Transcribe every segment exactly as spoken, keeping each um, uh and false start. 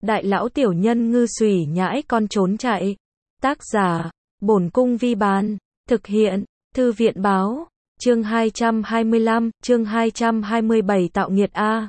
Đại lão tiểu nhân ngư xùy nhãi con trốn chạy. Tác giả, Bổn Cung Vi Bán. Thực hiện, Thư viện Báo. Chương hai trăm hai mươi lăm, chương hai trăm hai mươi bảy tạo nghiệt A.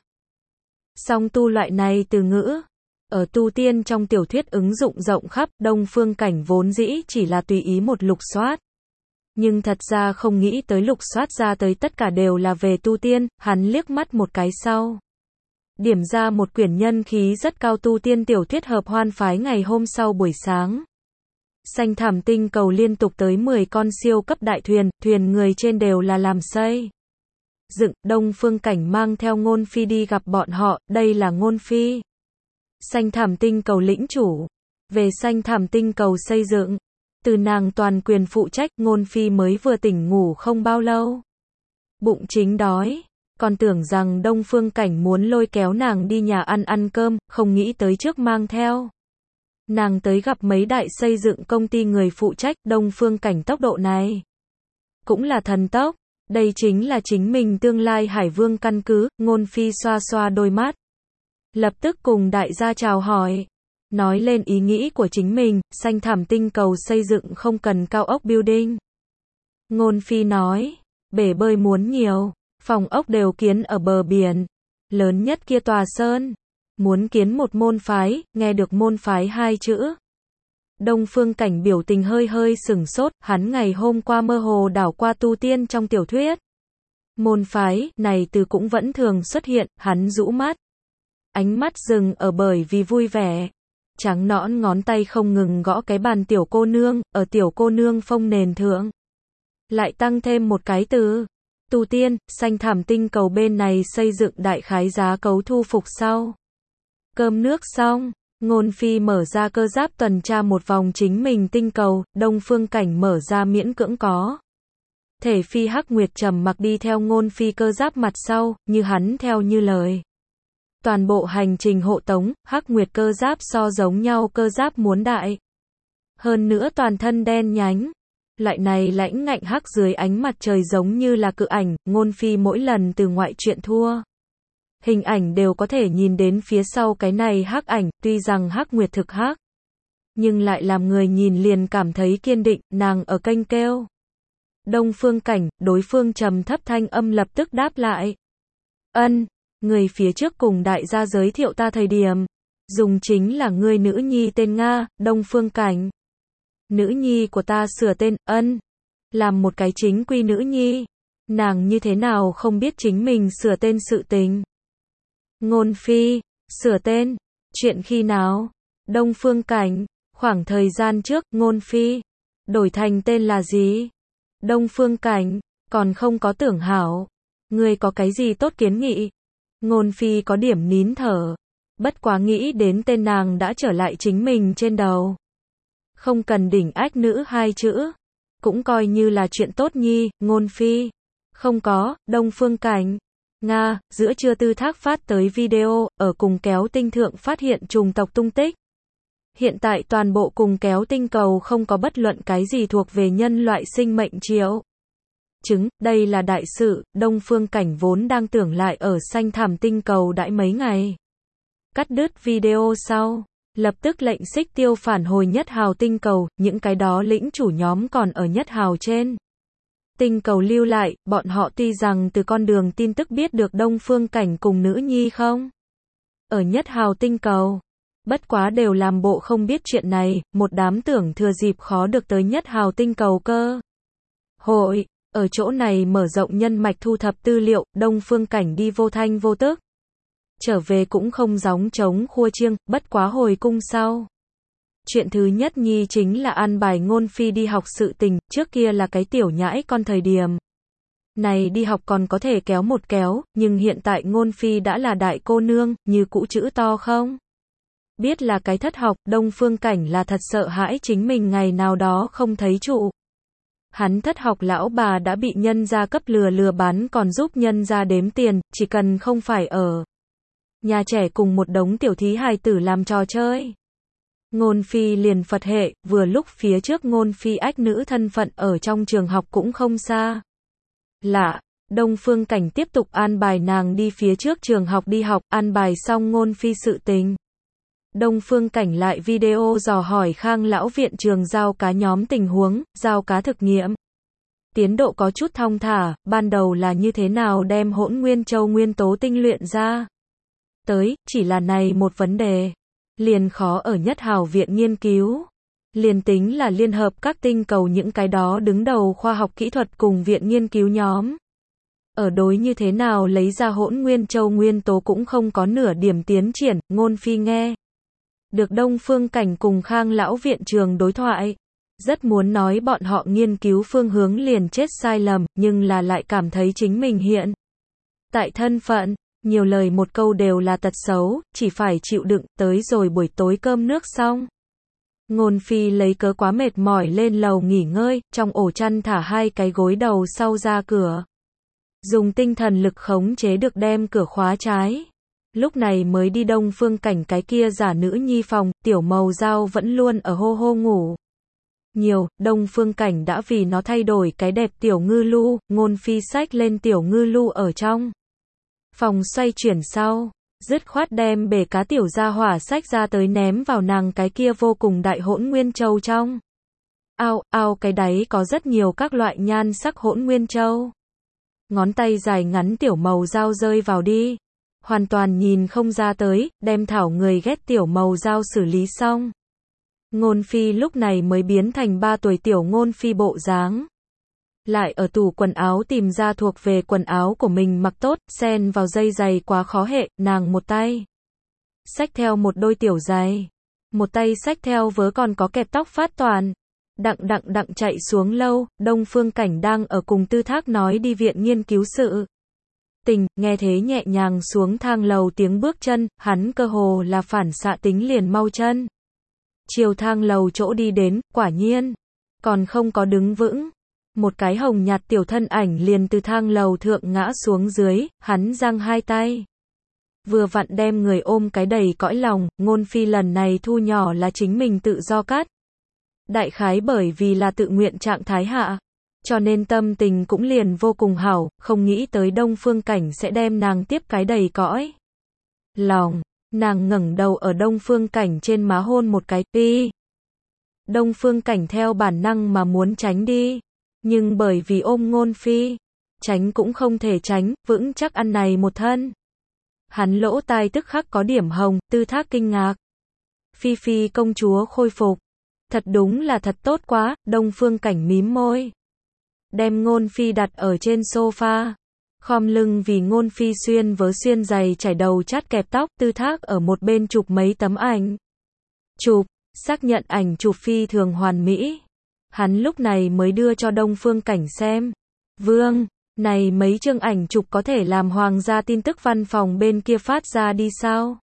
Song tu loại này từ ngữ, ở tu tiên trong tiểu thuyết ứng dụng rộng khắp, Đông Phương Cảnh vốn dĩ chỉ là tùy ý một lục soát. Nhưng thật ra không nghĩ tới lục soát ra tới tất cả đều là về tu tiên, hắn liếc mắt một cái sau. Điểm ra một quyển nhân khí rất cao tu tiên tiểu thuyết hợp hoan phái ngày hôm sau buổi sáng. Xanh thảm tinh cầu liên tục tới mười con siêu cấp đại thuyền, thuyền người trên đều là làm xây dựng. Đông Phương Cảnh mang theo Ngôn Phi đi gặp bọn họ, đây là Ngôn Phi, xanh thảm tinh cầu lĩnh chủ. Về xanh thảm tinh cầu xây dựng, từ nàng toàn quyền phụ trách. Ngôn Phi mới vừa tỉnh ngủ không bao lâu, bụng chính đói, còn tưởng rằng Đông Phương Cảnh muốn lôi kéo nàng đi nhà ăn ăn cơm, không nghĩ tới trước mang theo nàng tới gặp mấy đại xây dựng công ty người phụ trách. Đông Phương Cảnh tốc độ này cũng là thần tốc, đây chính là chính mình tương lai Hải Vương căn cứ. Ngôn Phi xoa xoa đôi mắt, lập tức cùng đại gia chào hỏi, nói lên ý nghĩ của chính mình. Xanh thảm tinh cầu xây dựng không cần cao ốc building. Ngôn Phi nói, bể bơi muốn nhiều, phòng ốc đều kiến ở bờ biển, lớn nhất kia tòa sơn, muốn kiến một môn phái. Nghe được môn phái hai chữ, Đông Phương Cảnh biểu tình hơi hơi sửng sốt, hắn ngày hôm qua mơ hồ đảo qua tu tiên trong tiểu thuyết. Môn phái này từ cũng vẫn thường xuất hiện, hắn rũ mắt, ánh mắt dừng ở bởi vì vui vẻ, trắng nõn ngón tay không ngừng gõ cái bàn tiểu cô nương, ở tiểu cô nương phông nền thượng lại tăng thêm một cái từ tu tiên. Xanh thảm tinh cầu bên này xây dựng đại khái giá cấu thu phục sau. Cơm nước xong, Ngôn Phi mở ra cơ giáp tuần tra một vòng chính mình tinh cầu. Đông Phương Cảnh mở ra miễn cưỡng có thể phi. Hắc Nguyệt trầm mặc đi theo Ngôn Phi cơ giáp mặt sau, như hắn theo như lời. Toàn bộ hành trình hộ tống, Hắc Nguyệt cơ giáp so giống nhau cơ giáp muốn đại. Hơn nữa toàn thân đen nhánh. Loại này lãnh ngạnh hắc dưới ánh mặt trời giống như là cự ảnh. Ngôn Phi mỗi lần từ ngoại truyện thua hình ảnh đều có thể nhìn đến phía sau cái này hắc ảnh. Tuy rằng Hắc Nguyệt thực hắc, nhưng lại làm người nhìn liền cảm thấy kiên định. Nàng ở kênh kêu Đông Phương Cảnh, đối phương trầm thấp thanh âm lập tức đáp lại. Ân, người phía trước cùng đại gia giới thiệu ta thời điểm, dùng chính là ngươi nữ nhi tên Nga. Đông Phương Cảnh, nữ nhi của ta sửa tên. Ân, làm một cái chính quy nữ nhi, nàng như thế nào không biết chính mình sửa tên sự tình. Ngôn Phi, sửa tên, chuyện khi nào? Đông Phương Cảnh, khoảng thời gian trước. Ngôn Phi, đổi thành tên là gì? Đông Phương Cảnh, còn không có tưởng hảo. Ngươi có cái gì tốt kiến nghị? Ngôn Phi có điểm nín thở, bất quá nghĩ đến tên nàng đã trở lại chính mình trên đầu, không cần đỉnh ách nữ hai chữ, cũng coi như là chuyện tốt nhi. Ngôn Phi, không có. Đông Phương Cảnh, Nga, giữa trưa Tư Thác phát tới video, ở cùng kéo tinh thượng phát hiện trùng tộc tung tích. Hiện tại toàn bộ cùng kéo tinh cầu không có bất luận cái gì thuộc về nhân loại sinh mệnh triệu chứng, đây là đại sự. Đông Phương Cảnh vốn đang tưởng lại ở xanh thảm tinh cầu đãi mấy ngày. Cắt đứt video sau, lập tức lệnh xích tiêu phản hồi nhất hào tinh cầu, những cái đó lĩnh chủ nhóm còn ở nhất hào trên tinh cầu lưu lại. Bọn họ tuy rằng từ con đường tin tức biết được Đông Phương Cảnh cùng nữ nhi không ở nhất hào tinh cầu, bất quá đều làm bộ không biết chuyện này. Một đám tưởng thừa dịp khó được tới nhất hào tinh cầu cơ hội, ở chỗ này mở rộng nhân mạch thu thập tư liệu. Đông Phương Cảnh đi vô thanh vô tức trở về cũng không gióng trống khua chiêng, bất quá hồi cung sau, chuyện thứ nhất nhi chính là an bài Ngôn Phi đi học sự tình. Trước kia là cái tiểu nhãi con thời điểm này đi học còn có thể kéo một kéo, nhưng hiện tại Ngôn Phi đã là đại cô nương, như cũ chữ to không biết là cái thất học. Đông Phương Cảnh là thật sợ hãi chính mình ngày nào đó không thấy trụ. Hắn thất học lão bà đã bị nhân gia cấp lừa lừa bán, còn giúp nhân gia đếm tiền, chỉ cần không phải ở nhà trẻ cùng một đống tiểu thí hài tử làm trò chơi. Ngôn Phi liền Phật hệ, vừa lúc phía trước Ngôn Phi ách nữ thân phận ở trong trường học cũng không xa lạ. Đông Phương Cảnh tiếp tục an bài nàng đi phía trước trường học đi học, an bài xong Ngôn Phi sự tình. Đông Phương Cảnh lại video dò hỏi Khang lão viện trường giao cá nhóm tình huống, giao cá thực nghiệm. Tiến độ có chút thong thả, ban đầu là như thế nào đem Hỗn Nguyên Châu nguyên tố tinh luyện ra. Tới, chỉ là này một vấn đề. Liền khó ở Nhất Hào viện nghiên cứu. Liền tính là liên hợp các tinh cầu những cái đó đứng đầu khoa học kỹ thuật cùng viện nghiên cứu nhóm. Ở đối như thế nào lấy ra Hỗn Nguyên Châu nguyên tố cũng không có nửa điểm tiến triển, Ngôn Phi nghe. Được Đông Phương Cảnh cùng Khang lão viện trường đối thoại. Rất muốn nói bọn họ nghiên cứu phương hướng liền chết sai lầm, nhưng là lại cảm thấy chính mình hiện. Tại thân phận, nhiều lời một câu đều là tật xấu, chỉ phải chịu đựng, tới rồi buổi tối cơm nước xong. Ngôn Phi lấy cớ quá mệt mỏi lên lầu nghỉ ngơi, trong ổ chăn thả hai cái gối đầu sau ra cửa. Dùng tinh thần lực khống chế được đem cửa khóa trái. Lúc này mới đi Đông Phương Cảnh cái kia giả nữ nhi phòng, tiểu màu dao vẫn luôn ở hô hô ngủ. Nhiều, Đông Phương Cảnh đã vì nó thay đổi cái đẹp tiểu ngư lu, Ngôn Phi xách lên tiểu ngư lu ở trong phòng xoay chuyển sau, dứt khoát đem bể cá tiểu gia hỏa xách ra tới ném vào nàng cái kia vô cùng đại Hỗn Nguyên Châu trong. Ao, ao cái đáy có rất nhiều các loại nhan sắc Hỗn Nguyên Châu. Ngón tay dài ngắn tiểu màu dao rơi vào đi. Hoàn toàn nhìn không ra tới, đem thảo người ghét tiểu màu dao xử lý xong. Ngôn Phi lúc này mới biến thành ba tuổi tiểu Ngôn Phi bộ dáng. Lại ở tủ quần áo tìm ra thuộc về quần áo của mình mặc tốt, xen vào dây giày quá khó hệ, nàng một tay xách theo một đôi tiểu giày, một tay xách theo vớ còn có kẹp tóc phát toàn. Đặng đặng đặng chạy xuống lâu, Đông Phương Cảnh đang ở cùng Tư Thác nói đi viện nghiên cứu sự. Tình, nghe thế nhẹ nhàng xuống thang lầu tiếng bước chân, hắn cơ hồ là phản xạ tính liền mau chân. Chiều thang lầu chỗ đi đến, quả nhiên, còn không có đứng vững. Một cái hồng nhạt tiểu thân ảnh liền từ thang lầu thượng ngã xuống dưới, hắn giang hai tay. Vừa vặn đem người ôm cái đầy cõi lòng, Ngôn Phi lần này thu nhỏ là chính mình tự do cắt. Đại khái bởi vì là tự nguyện trạng thái hạ. Cho nên tâm tình cũng liền vô cùng hảo, không nghĩ tới Đông Phương Cảnh sẽ đem nàng tiếp cái đầy cõi lòng. Nàng ngẩng đầu ở Đông Phương Cảnh trên má hôn một cái, đi. Đông Phương Cảnh theo bản năng mà muốn tránh đi. Nhưng bởi vì ôm Ngôn Phi, tránh cũng không thể tránh, vững chắc ăn này một thân. Hắn lỗ tai tức khắc có điểm hồng, Tư Thác kinh ngạc. Phi Phi công chúa khôi phục. Thật đúng là thật tốt quá, Đông Phương Cảnh mím môi. Đem Ngôn Phi đặt ở trên sofa. Khom lưng vì Ngôn Phi xuyên vớ xuyên giày chải đầu chát kẹp tóc, Tư Thác ở một bên chụp mấy tấm ảnh. Chụp, xác nhận ảnh chụp phi thường hoàn mỹ. Hắn lúc này mới đưa cho Đông Phương Cảnh xem. Vương, này mấy chương ảnh chụp có thể làm hoàng gia tin tức văn phòng bên kia phát ra đi sao?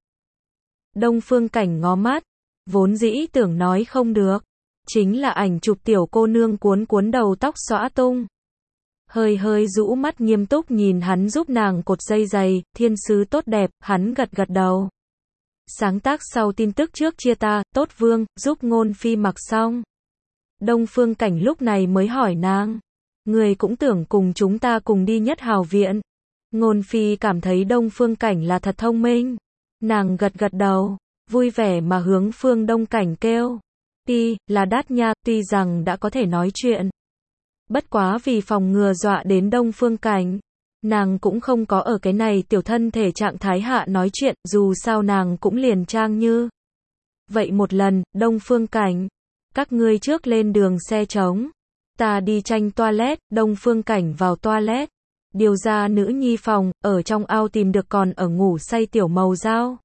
Đông Phương Cảnh ngó mắt, vốn dĩ tưởng nói không được. Chính là ảnh chụp tiểu cô nương cuốn cuốn đầu tóc xõa tung. Hơi hơi rũ mắt nghiêm túc nhìn hắn giúp nàng cột dây giày, thiên sứ tốt đẹp, hắn gật gật đầu. Sáng tác sau tin tức trước chia ta, tốt Vương, giúp Ngôn Phi mặc xong. Đông Phương Cảnh lúc này mới hỏi nàng. Người cũng tưởng cùng chúng ta cùng đi Nhất Hào viện. Ngôn Phi cảm thấy Đông Phương Cảnh là thật thông minh. Nàng gật gật đầu, vui vẻ mà hướng Phương Đông Cảnh kêu. Ti, là đát nha, tuy rằng đã có thể nói chuyện. Bất quá vì phòng ngừa dọa đến Đông Phương Cảnh. Nàng cũng không có ở cái này tiểu thân thể trạng thái hạ nói chuyện, dù sao nàng cũng liền trang như. Vậy một lần, Đông Phương Cảnh. Các ngươi trước lên đường xe trống. Ta đi tranh toilet, Đông Phương Cảnh vào toilet. Điều ra nữ nhi phòng, ở trong ao tìm được còn ở ngủ say tiểu màu dao.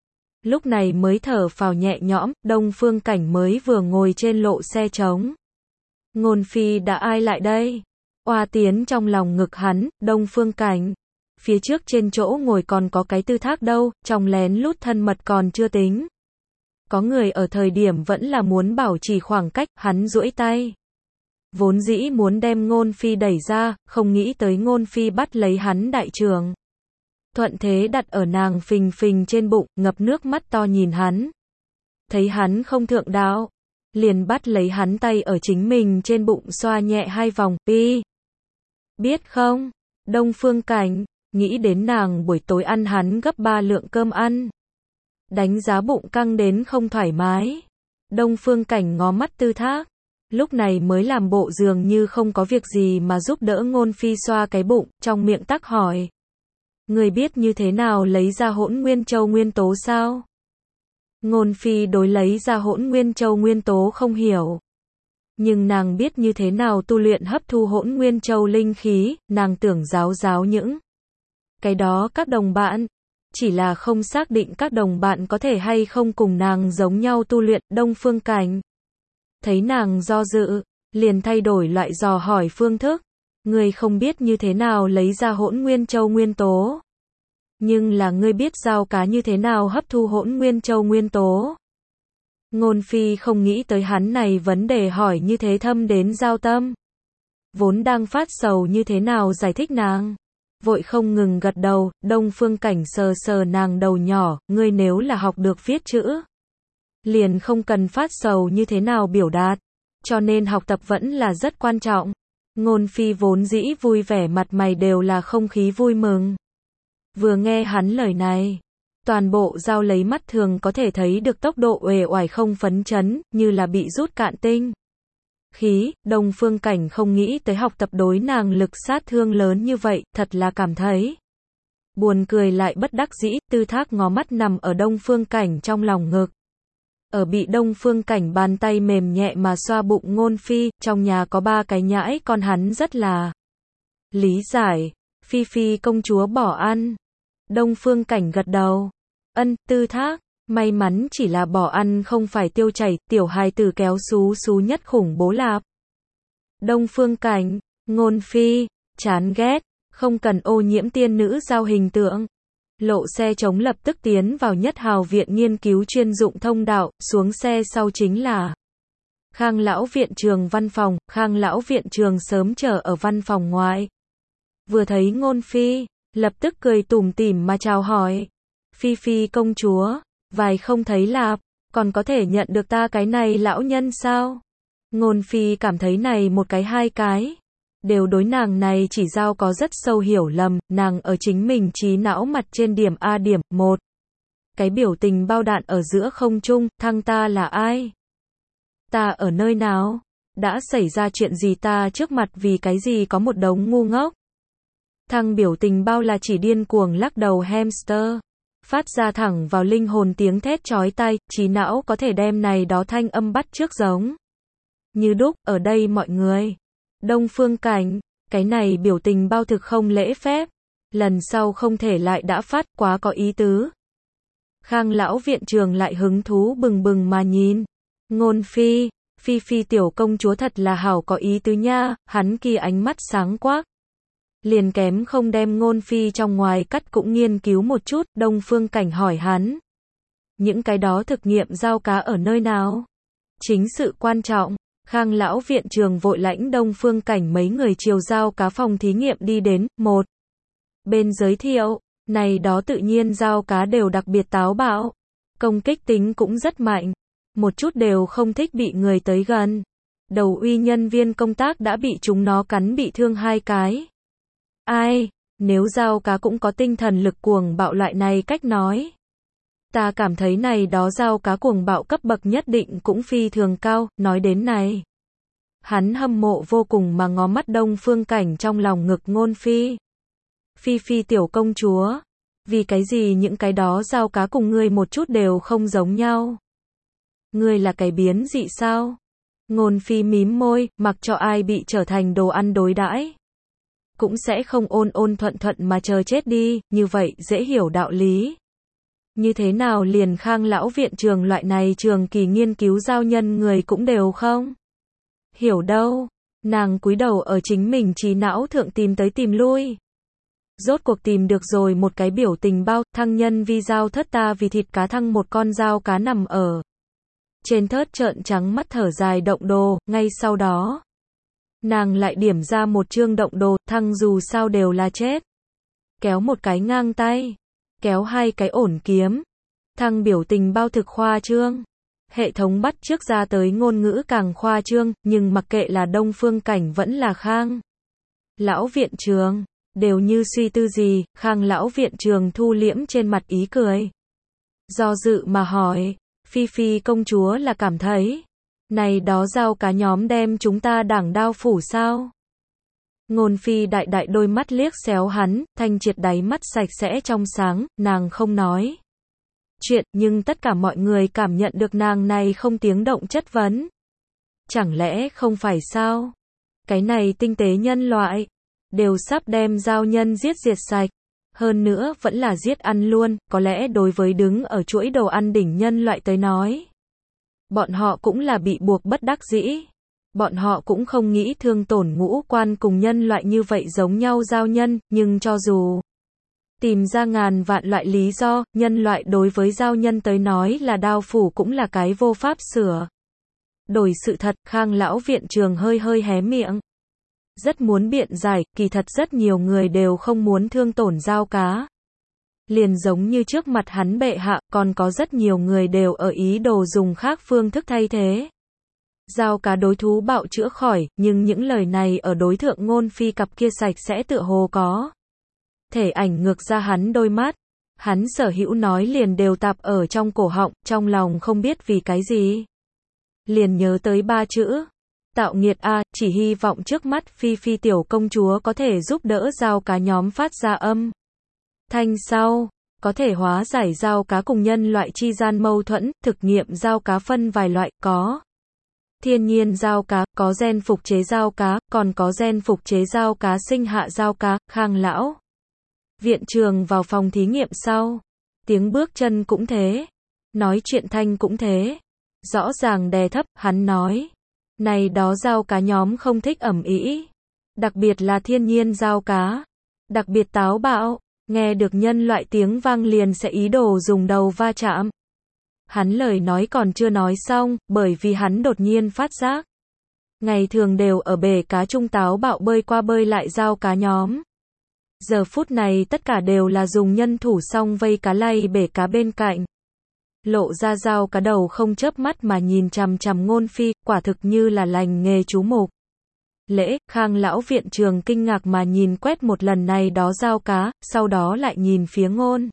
Lúc này mới thở phào nhẹ nhõm, Đông Phương Cảnh mới vừa ngồi trên lộ xe trống. Ngôn Phi đã ai lại đây? Oa tiến trong lòng ngực hắn, Đông Phương Cảnh. Phía trước trên chỗ ngồi còn có cái Tư Thác đâu, trong lén lút thân mật còn chưa tính. Có người ở thời điểm vẫn là muốn bảo trì khoảng cách, hắn duỗi tay. Vốn dĩ muốn đem Ngôn Phi đẩy ra, không nghĩ tới Ngôn Phi bắt lấy hắn đại trường. Thuận thế đặt ở nàng phình phình trên bụng, ngập nước mắt to nhìn hắn. Thấy hắn không thượng đạo, liền bắt lấy hắn tay ở chính mình trên bụng xoa nhẹ hai vòng, pi. Biết không, Đông Phương Cảnh, nghĩ đến nàng buổi tối ăn hắn gấp ba lượng cơm ăn. đánh giá bụng căng đến không thoải mái. Đông Phương Cảnh ngó mắt Tư Thác, lúc này mới làm bộ dường như không có việc gì mà giúp đỡ Ngôn Phi xoa cái bụng, trong miệng tắc hỏi. Người biết như thế nào lấy ra Hỗn Nguyên Châu nguyên tố sao? Ngôn Phi đối lấy ra Hỗn Nguyên Châu nguyên tố không hiểu. Nhưng nàng biết như thế nào tu luyện hấp thu Hỗn Nguyên Châu linh khí, nàng tưởng giáo giáo những cái đó các đồng bạn, chỉ là không xác định các đồng bạn có thể hay không cùng nàng giống nhau tu luyện. Đông Phương Cảnh thấy nàng do dự, liền thay đổi loại dò hỏi phương thức. Ngươi không biết như thế nào lấy ra Hỗn Nguyên Châu nguyên tố, nhưng là ngươi biết dao cá như thế nào hấp thu Hỗn Nguyên Châu nguyên tố. Ngôn Phi không nghĩ tới hắn này vấn đề hỏi như thế thâm đến giao tâm. Vốn đang phát sầu như thế nào giải thích nàng, vội không ngừng gật đầu. Đông Phương Cảnh sờ sờ nàng đầu nhỏ, ngươi nếu là học được viết chữ, liền không cần phát sầu như thế nào biểu đạt, cho nên học tập vẫn là rất quan trọng. Ngôn Phi vốn dĩ vui vẻ, mặt mày đều là không khí vui mừng. Vừa nghe hắn lời này, toàn bộ dao lấy mắt thường có thể thấy được tốc độ uể oải không phấn chấn, như là bị rút cạn tinh khí. Đông Phương Cảnh không nghĩ tới học tập đối nàng lực sát thương lớn như vậy, thật là cảm thấy buồn cười lại bất đắc dĩ. Tư Thác ngó mắt nằm ở Đông Phương Cảnh trong lòng ngực, ở bị Đông Phương Cảnh bàn tay mềm nhẹ mà xoa bụng. Ngôn Phi, trong nhà có ba cái nhãi con hắn rất là lý giải. Phi Phi công chúa bỏ ăn. Đông Phương Cảnh gật đầu. Ân. Tư Thác, may mắn chỉ là bỏ ăn không phải tiêu chảy, tiểu hài tử kéo xú xú nhất khủng bố lạp. Đông Phương Cảnh, Ngôn Phi, chán ghét, không cần ô nhiễm tiên nữ giao hình tượng. Lộ xe chống lập tức tiến vào Nhất Hào viện nghiên cứu chuyên dụng thông đạo, xuống xe sau chính là Khang lão viện trường văn phòng. Khang lão viện trường sớm chờ ở văn phòng ngoại. Vừa thấy Ngôn Phi, lập tức cười tủm tỉm mà chào hỏi. Phi Phi công chúa, vài không thấy lạp, còn có thể nhận được ta cái này lão nhân sao? Ngôn Phi cảm thấy này một cái hai cái đều đối nàng này chỉ giao có rất sâu hiểu lầm. Nàng ở chính mình trí não mặt trên điểm A điểm, một cái biểu tình bao đạn ở giữa không trung. Thăng ta là ai? Ta ở nơi nào? Đã xảy ra chuyện gì? Ta trước mặt vì cái gì có một đống ngu ngốc? Thăng biểu tình bao là chỉ điên cuồng lắc đầu hamster, phát ra thẳng vào linh hồn tiếng thét chói tai. Trí não có thể đem này đó thanh âm bắt trước giống như đúc. Ở đây mọi người. Đông Phương Cảnh, cái này biểu tình bao thực không lễ phép, lần sau không thể lại đã phát, quá có ý tứ. Khang lão viện trường lại hứng thú bừng bừng mà nhìn. Ngôn Phi, Phi Phi tiểu công chúa thật là hảo có ý tứ nha. Hắn kia ánh mắt sáng quắc, liền kém không đem Ngôn Phi trong ngoài cắt cũng nghiên cứu một chút. Đông Phương Cảnh hỏi hắn, những cái đó thực nghiệm giao cá ở nơi nào? Chính sự quan trọng. Khang lão viện trường vội lãnh Đông Phương Cảnh mấy người chiều giao cá phòng thí nghiệm đi đến. Một bên giới thiệu, này đó tự nhiên giao cá đều đặc biệt táo bạo, công kích tính cũng rất mạnh, một chút đều không thích bị người tới gần. Đầu uy nhân viên công tác đã bị chúng nó cắn bị thương hai cái. Ai, nếu giao cá cũng có tinh thần lực cuồng bạo loại này cách nói, ta cảm thấy này đó giao cá cuồng bạo cấp bậc nhất định cũng phi thường cao. Nói đến này, hắn hâm mộ vô cùng mà ngó mắt Đông Phương Cảnh trong lòng ngực. Ngôn Phi, Phi Phi tiểu công chúa, vì cái gì những cái đó giao cá cùng ngươi một chút đều không giống nhau? Ngươi là cái biến dị sao? Ngôn Phi mím môi, mặc cho ai bị trở thành đồ ăn đối đãi, cũng sẽ không ôn ôn thuận thuận mà chờ chết đi, như vậy dễ hiểu đạo lý. Như thế nào liền Khang lão viện trường loại này trường kỳ nghiên cứu giao nhân người cũng đều không hiểu đâu. Nàng cúi đầu ở chính mình trí não thượng tìm tới tìm lui, rốt cuộc tìm được rồi một cái biểu tình bao. Thăng nhân vi giao thất ta vì thịt cá thăng. Một con dao cá nằm ở trên thớt trợn trắng mắt thở dài động đồ. Ngay sau đó, nàng lại điểm ra một chương động đồ. Thăng dù sao đều là chết, kéo một cái ngang tay, kéo hai cái ổn kiếm. Thăng biểu tình bao thực khoa trương, hệ thống bắt trước ra tới ngôn ngữ càng khoa trương. Nhưng mặc kệ là Đông Phương Cảnh vẫn là Khang lão viện trường, đều như suy tư gì. Khang lão viện trường thu liễm trên mặt ý cười, Do dự mà hỏi, Phi Phi công chúa là cảm thấy, này đó dao cá nhóm đem chúng ta đảng đao phủ sao? Ngôn Phi đại đại đôi mắt liếc xéo hắn, thanh triệt đáy mắt sạch sẽ trong sáng, nàng không nói chuyện, nhưng tất cả mọi người cảm nhận được nàng này không tiếng động chất vấn. Chẳng lẽ không phải sao? Cái này tinh tế nhân loại, đều sắp đem giao nhân giết diệt sạch. Hơn nữa vẫn là giết ăn luôn, có lẽ đối với đứng ở chuỗi đồ ăn đỉnh nhân loại tới nói. Bọn họ cũng là bị buộc bất đắc dĩ. Bọn họ cũng không nghĩ thương tổn ngũ quan cùng nhân loại như vậy giống nhau giao nhân, nhưng cho dù tìm ra ngàn vạn loại lý do, nhân loại đối với giao nhân tới nói là đao phủ cũng là cái vô pháp sửa. Đổi sự thật, Khang lão viện trường hơi hơi hé miệng. Rất muốn biện giải, kỳ thật rất nhiều người đều không muốn thương tổn dao cá. Liền giống như trước mặt hắn bệ hạ, còn có rất nhiều người đều ở ý đồ dùng khác phương thức thay thế. Dao cá đối thú bạo chữa khỏi, nhưng những lời này ở đối thượng Ngôn Phi cặp kia sạch sẽ tựa hồ có thể ảnh ngược ra hắn đôi mắt. Hắn sở hữu nói liền đều tạp ở trong cổ họng, trong lòng không biết vì cái gì. Liền nhớ tới ba chữ. Tạo nghiệt a, chỉ hy vọng trước mắt Phi Phi tiểu công chúa có thể giúp đỡ dao cá nhóm phát ra âm thanh sau, có thể hóa giải dao cá cùng nhân loại chi gian mâu thuẫn, thực nghiệm dao cá phân vài loại, có thiên nhiên dao cá, có gen phục chế dao cá, còn có gen phục chế dao cá sinh hạ dao cá. Khang lão viện trường vào phòng thí nghiệm sau, tiếng bước chân cũng thế, nói chuyện thanh cũng thế, rõ ràng đè thấp. Hắn nói, này đó dao cá nhóm không thích ầm ĩ, đặc biệt là thiên nhiên dao cá, đặc biệt táo bạo, nghe được nhân loại tiếng vang liền sẽ ý đồ dùng đầu va chạm. Hắn lời nói còn chưa nói xong, bởi vì hắn đột nhiên phát giác, ngày thường đều ở bể cá trung táo bạo bơi qua bơi lại dao cá nhóm. Giờ phút này tất cả đều là dùng nhân thủ song vây cá lay bể cá bên cạnh. Lộ ra dao cá đầu không chớp mắt mà nhìn chằm chằm Ngôn Phi, quả thực như là lành nghề chú mục. Lễ, Khang lão viện trường kinh ngạc mà nhìn quét một lần này đó dao cá, sau đó lại nhìn phía Ngôn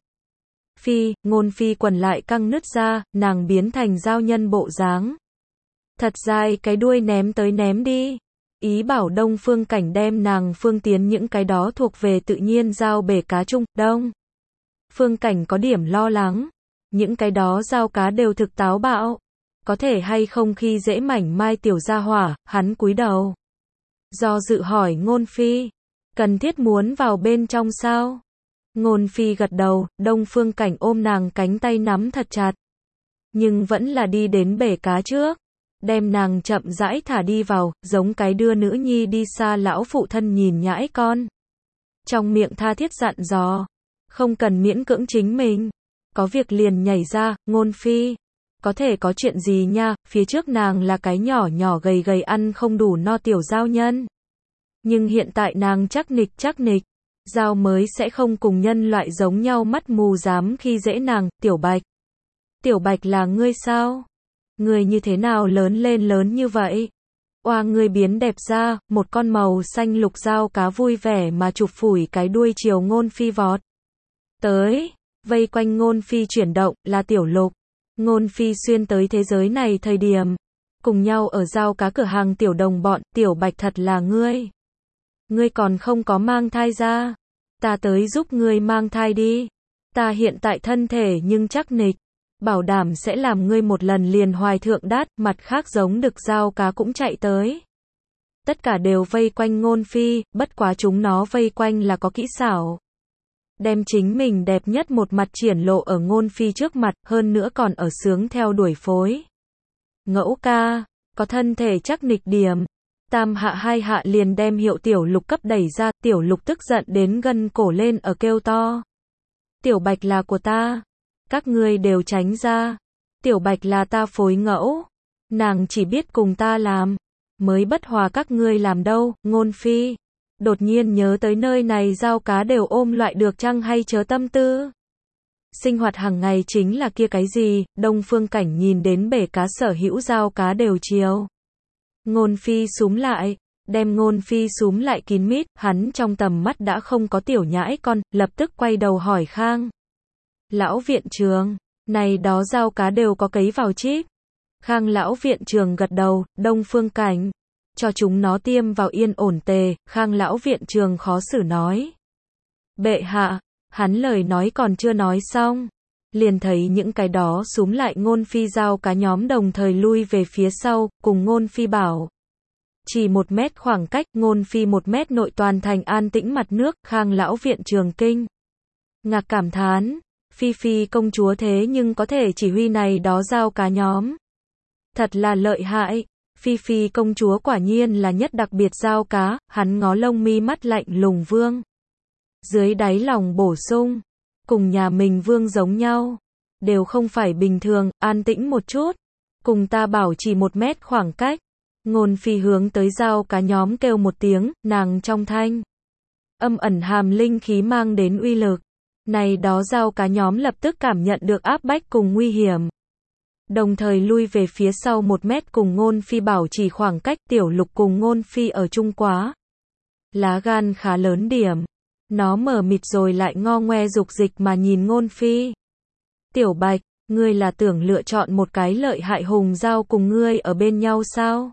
Phi, Ngôn Phi quần lại căng nứt ra, nàng biến thành dao nhân bộ dáng. Thật dài cái đuôi ném tới ném đi. Ý bảo Đông Phương Cảnh đem nàng phương tiến những cái đó thuộc về tự nhiên dao bể cá chung. Đông Phương Cảnh có điểm lo lắng. Những cái đó dao cá đều thực táo bạo. Có thể hay không khi dễ mảnh mai tiểu gia hỏa, hắn cúi đầu. Do dự hỏi Ngôn Phi, cần thiết muốn vào bên trong sao? Ngôn Phi gật đầu, Đông Phương Cảnh ôm nàng cánh tay nắm thật chặt. Nhưng vẫn là đi đến bể cá trước. Đem nàng chậm rãi thả đi vào, giống cái đưa nữ nhi đi xa lão phụ thân nhìn nhãi con. Trong miệng tha thiết dặn dò, không cần miễn cưỡng chính mình. Có việc liền nhảy ra. Ngôn Phi, có thể có chuyện gì nha? Phía trước nàng là cái nhỏ nhỏ gầy gầy ăn không đủ no tiểu giao nhân. Nhưng hiện tại nàng chắc nịch chắc nịch. Giao mới sẽ không cùng nhân loại giống nhau mắt mù dám khi dễ nàng. Tiểu Bạch. Tiểu Bạch là ngươi sao? Người như thế nào lớn lên lớn như vậy? Oa ngươi biến đẹp ra, một con màu xanh lục dao cá vui vẻ mà chụp phủi cái đuôi chiều Ngôn Phi vọt tới, vây quanh Ngôn Phi chuyển động, là Tiểu Lục. Ngôn Phi xuyên tới thế giới này thời điểm, cùng nhau ở dao cá cửa hàng tiểu đồng bọn. Tiểu Bạch thật là ngươi. Ngươi còn không có mang thai ra. Ta tới giúp ngươi mang thai đi. Ta hiện tại thân thể nhưng chắc nịch. Bảo đảm sẽ làm ngươi một lần liền hoài thượng đát. Mặt khác giống đực dao cá cũng chạy tới. Tất cả đều vây quanh Ngôn Phi, bất quá chúng nó vây quanh là có kỹ xảo. Đem chính mình đẹp nhất một mặt triển lộ ở Ngôn Phi trước mặt, hơn nữa còn ở sướng theo đuổi phối. Ngẫu ca, có thân thể chắc nịch điểm. Tam hạ hai hạ liền đem Hiệu Tiểu Lục cấp đẩy ra. Tiểu Lục tức giận đến gân cổ lên ở kêu to. Tiểu Bạch là của ta. Các ngươi đều tránh ra. Tiểu Bạch là ta phối ngẫu. Nàng chỉ biết cùng ta làm. Mới bất hòa các ngươi làm đâu. Ngôn Phi đột nhiên nhớ tới nơi này dao cá đều ôm loại được chăng hay chớ tâm tư. Sinh hoạt hàng ngày chính là kia cái gì? Đông Phương Cảnh nhìn đến bể cá sở hữu dao cá đều chiều Ngôn Phi súm lại, đem Ngôn Phi súm lại kín mít. Hắn trong tầm mắt đã không có tiểu nhãi con, lập tức quay đầu hỏi Khang lão viện trường, Này đó dao cá đều có cấy vào chip. Khang lão viện trường gật đầu, Đông Phương Cảnh. Cho chúng nó tiêm vào yên ổn tề, Khang lão viện trường khó xử nói. Bệ hạ, hắn lời nói còn chưa nói xong. Liền thấy những cái đó súm lại Ngôn Phi dao cá nhóm đồng thời lui về phía sau, cùng Ngôn Phi bảo. Chỉ một mét khoảng cách, Ngôn Phi một mét nội toàn thành an tĩnh mặt nước, Khang lão viện trường kinh. Ngạc cảm thán, Phi Phi công chúa thế nhưng có thể chỉ huy này đó dao cá nhóm. Thật là lợi hại, Phi Phi công chúa quả nhiên là nhất đặc biệt dao cá, hắn ngó lông mi mắt lạnh lùng vương. Dưới đáy lòng bổ sung, cùng nhà mình vương giống nhau, đều không phải bình thường, an tĩnh một chút, cùng ta bảo chỉ một mét khoảng cách. Ngôn Phi hướng tới dao cá nhóm kêu một tiếng, nàng trong thanh âm ẩn hàm linh khí mang đến uy lực. Này đó dao cá nhóm lập tức cảm nhận được áp bách cùng nguy hiểm. Đồng thời lui về phía sau một mét cùng Ngôn Phi bảo trì khoảng cách. Tiểu Lục cùng Ngôn Phi ở chung quá. Lá gan khá lớn điểm. Nó mờ mịt rồi lại ngo ngoe dục dịch mà nhìn Ngôn Phi. Tiểu Bạch, ngươi là tưởng lựa chọn một cái lợi hại hùng dao cùng ngươi ở bên nhau sao?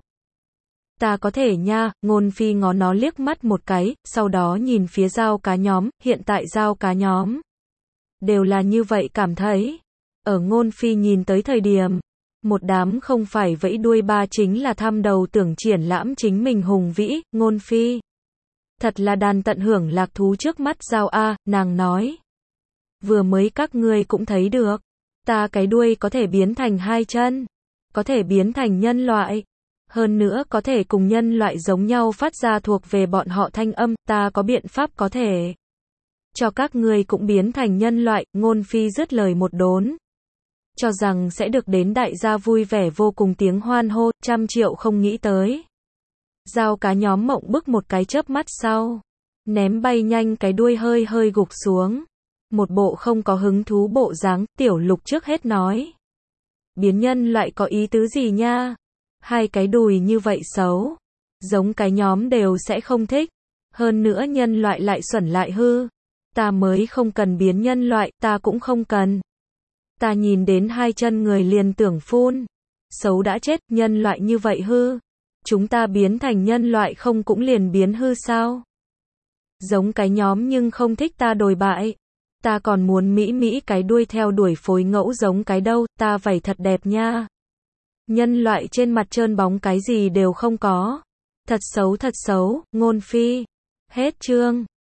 Ta có thể nha, Ngôn Phi ngó nó liếc mắt một cái, sau đó nhìn phía dao cá nhóm, hiện tại dao cá nhóm đều là như vậy cảm thấy. Ở Ngôn Phi nhìn tới thời điểm, một đám không phải vẫy đuôi ba chính là tham đầu tưởng triển lãm chính mình hùng vĩ, Ngôn Phi. Thật là đàn tận hưởng lạc thú trước mắt dao a, nàng nói. Vừa mới các ngươi cũng thấy được, ta cái đuôi có thể biến thành hai chân, có thể biến thành nhân loại. Hơn nữa có thể cùng nhân loại giống nhau phát ra thuộc về bọn họ thanh âm, ta có biện pháp có thể cho các ngươi cũng biến thành nhân loại. Ngôn Phi dứt lời một đốn, cho rằng sẽ được đến đại gia vui vẻ vô cùng tiếng hoan hô, trăm triệu không nghĩ tới. Dao cá nhóm mộng bức một cái chớp mắt sau, ném bay nhanh cái đuôi hơi hơi gục xuống. Một bộ không có hứng thú bộ dáng. Tiểu Lục trước hết nói. Biến nhân loại có ý tứ gì nha? Hai cái đùi như vậy xấu, giống cái nhóm đều sẽ không thích. Hơn nữa nhân loại lại xuẩn lại hư. Ta mới không cần biến nhân loại, ta cũng không cần. Ta nhìn đến hai chân người liền tưởng phun. Xấu đã chết, nhân loại như vậy hư. Chúng ta biến thành nhân loại không cũng liền biến hư sao? Giống cái nhóm nhưng không thích ta đồi bại. Ta còn muốn mỹ mỹ cái đuôi theo đuổi phối ngẫu giống cái đâu, ta vảy thật đẹp nha. Nhân loại trên mặt trơn bóng cái gì đều không có. Thật xấu thật xấu, Ngôn Phi. Hết chương.